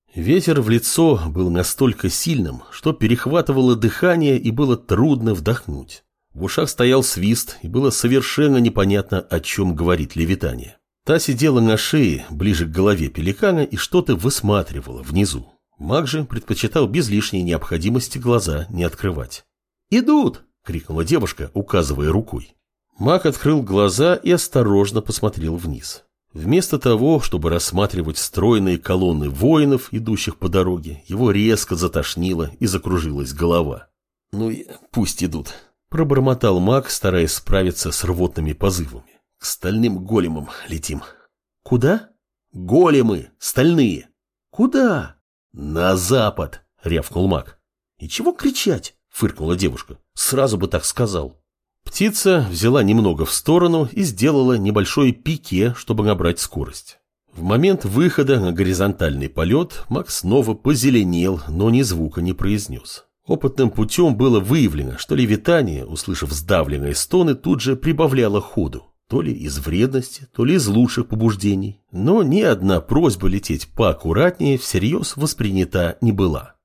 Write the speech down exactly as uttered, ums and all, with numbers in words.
Ветер в лицо был настолько сильным, что перехватывало дыхание и было трудно вдохнуть. В ушах стоял свист, и было совершенно непонятно, о чем говорит левитания. Та сидела на шее, ближе к голове пеликана, и что-то высматривала внизу. Маг же предпочитал без лишней необходимости глаза не открывать. «Идут!» — крикнула девушка, указывая рукой. Маг открыл глаза и осторожно посмотрел вниз. Вместо того, чтобы рассматривать стройные колонны воинов, идущих по дороге, его резко затошнило и закружилась голова. «Ну и пусть идут», — пробормотал маг, стараясь справиться с рвотными позывами. «К стальным големам летим». «Куда?» «Големы! Стальные!» «Куда?» «На запад!» — рявкнул маг. «И чего кричать?» — фыркнула девушка. «Сразу бы так сказал». Птица взяла немного в сторону и сделала небольшое пике, чтобы набрать скорость. В момент выхода на горизонтальный полет маг снова позеленел, но ни звука не произнес. Опытным путем было выявлено, что левитание, услышав сдавленные стоны, тут же прибавляло ходу. То ли из вредности, то ли из лучших побуждений. Но ни одна просьба лететь поаккуратнее всерьез воспринята не была.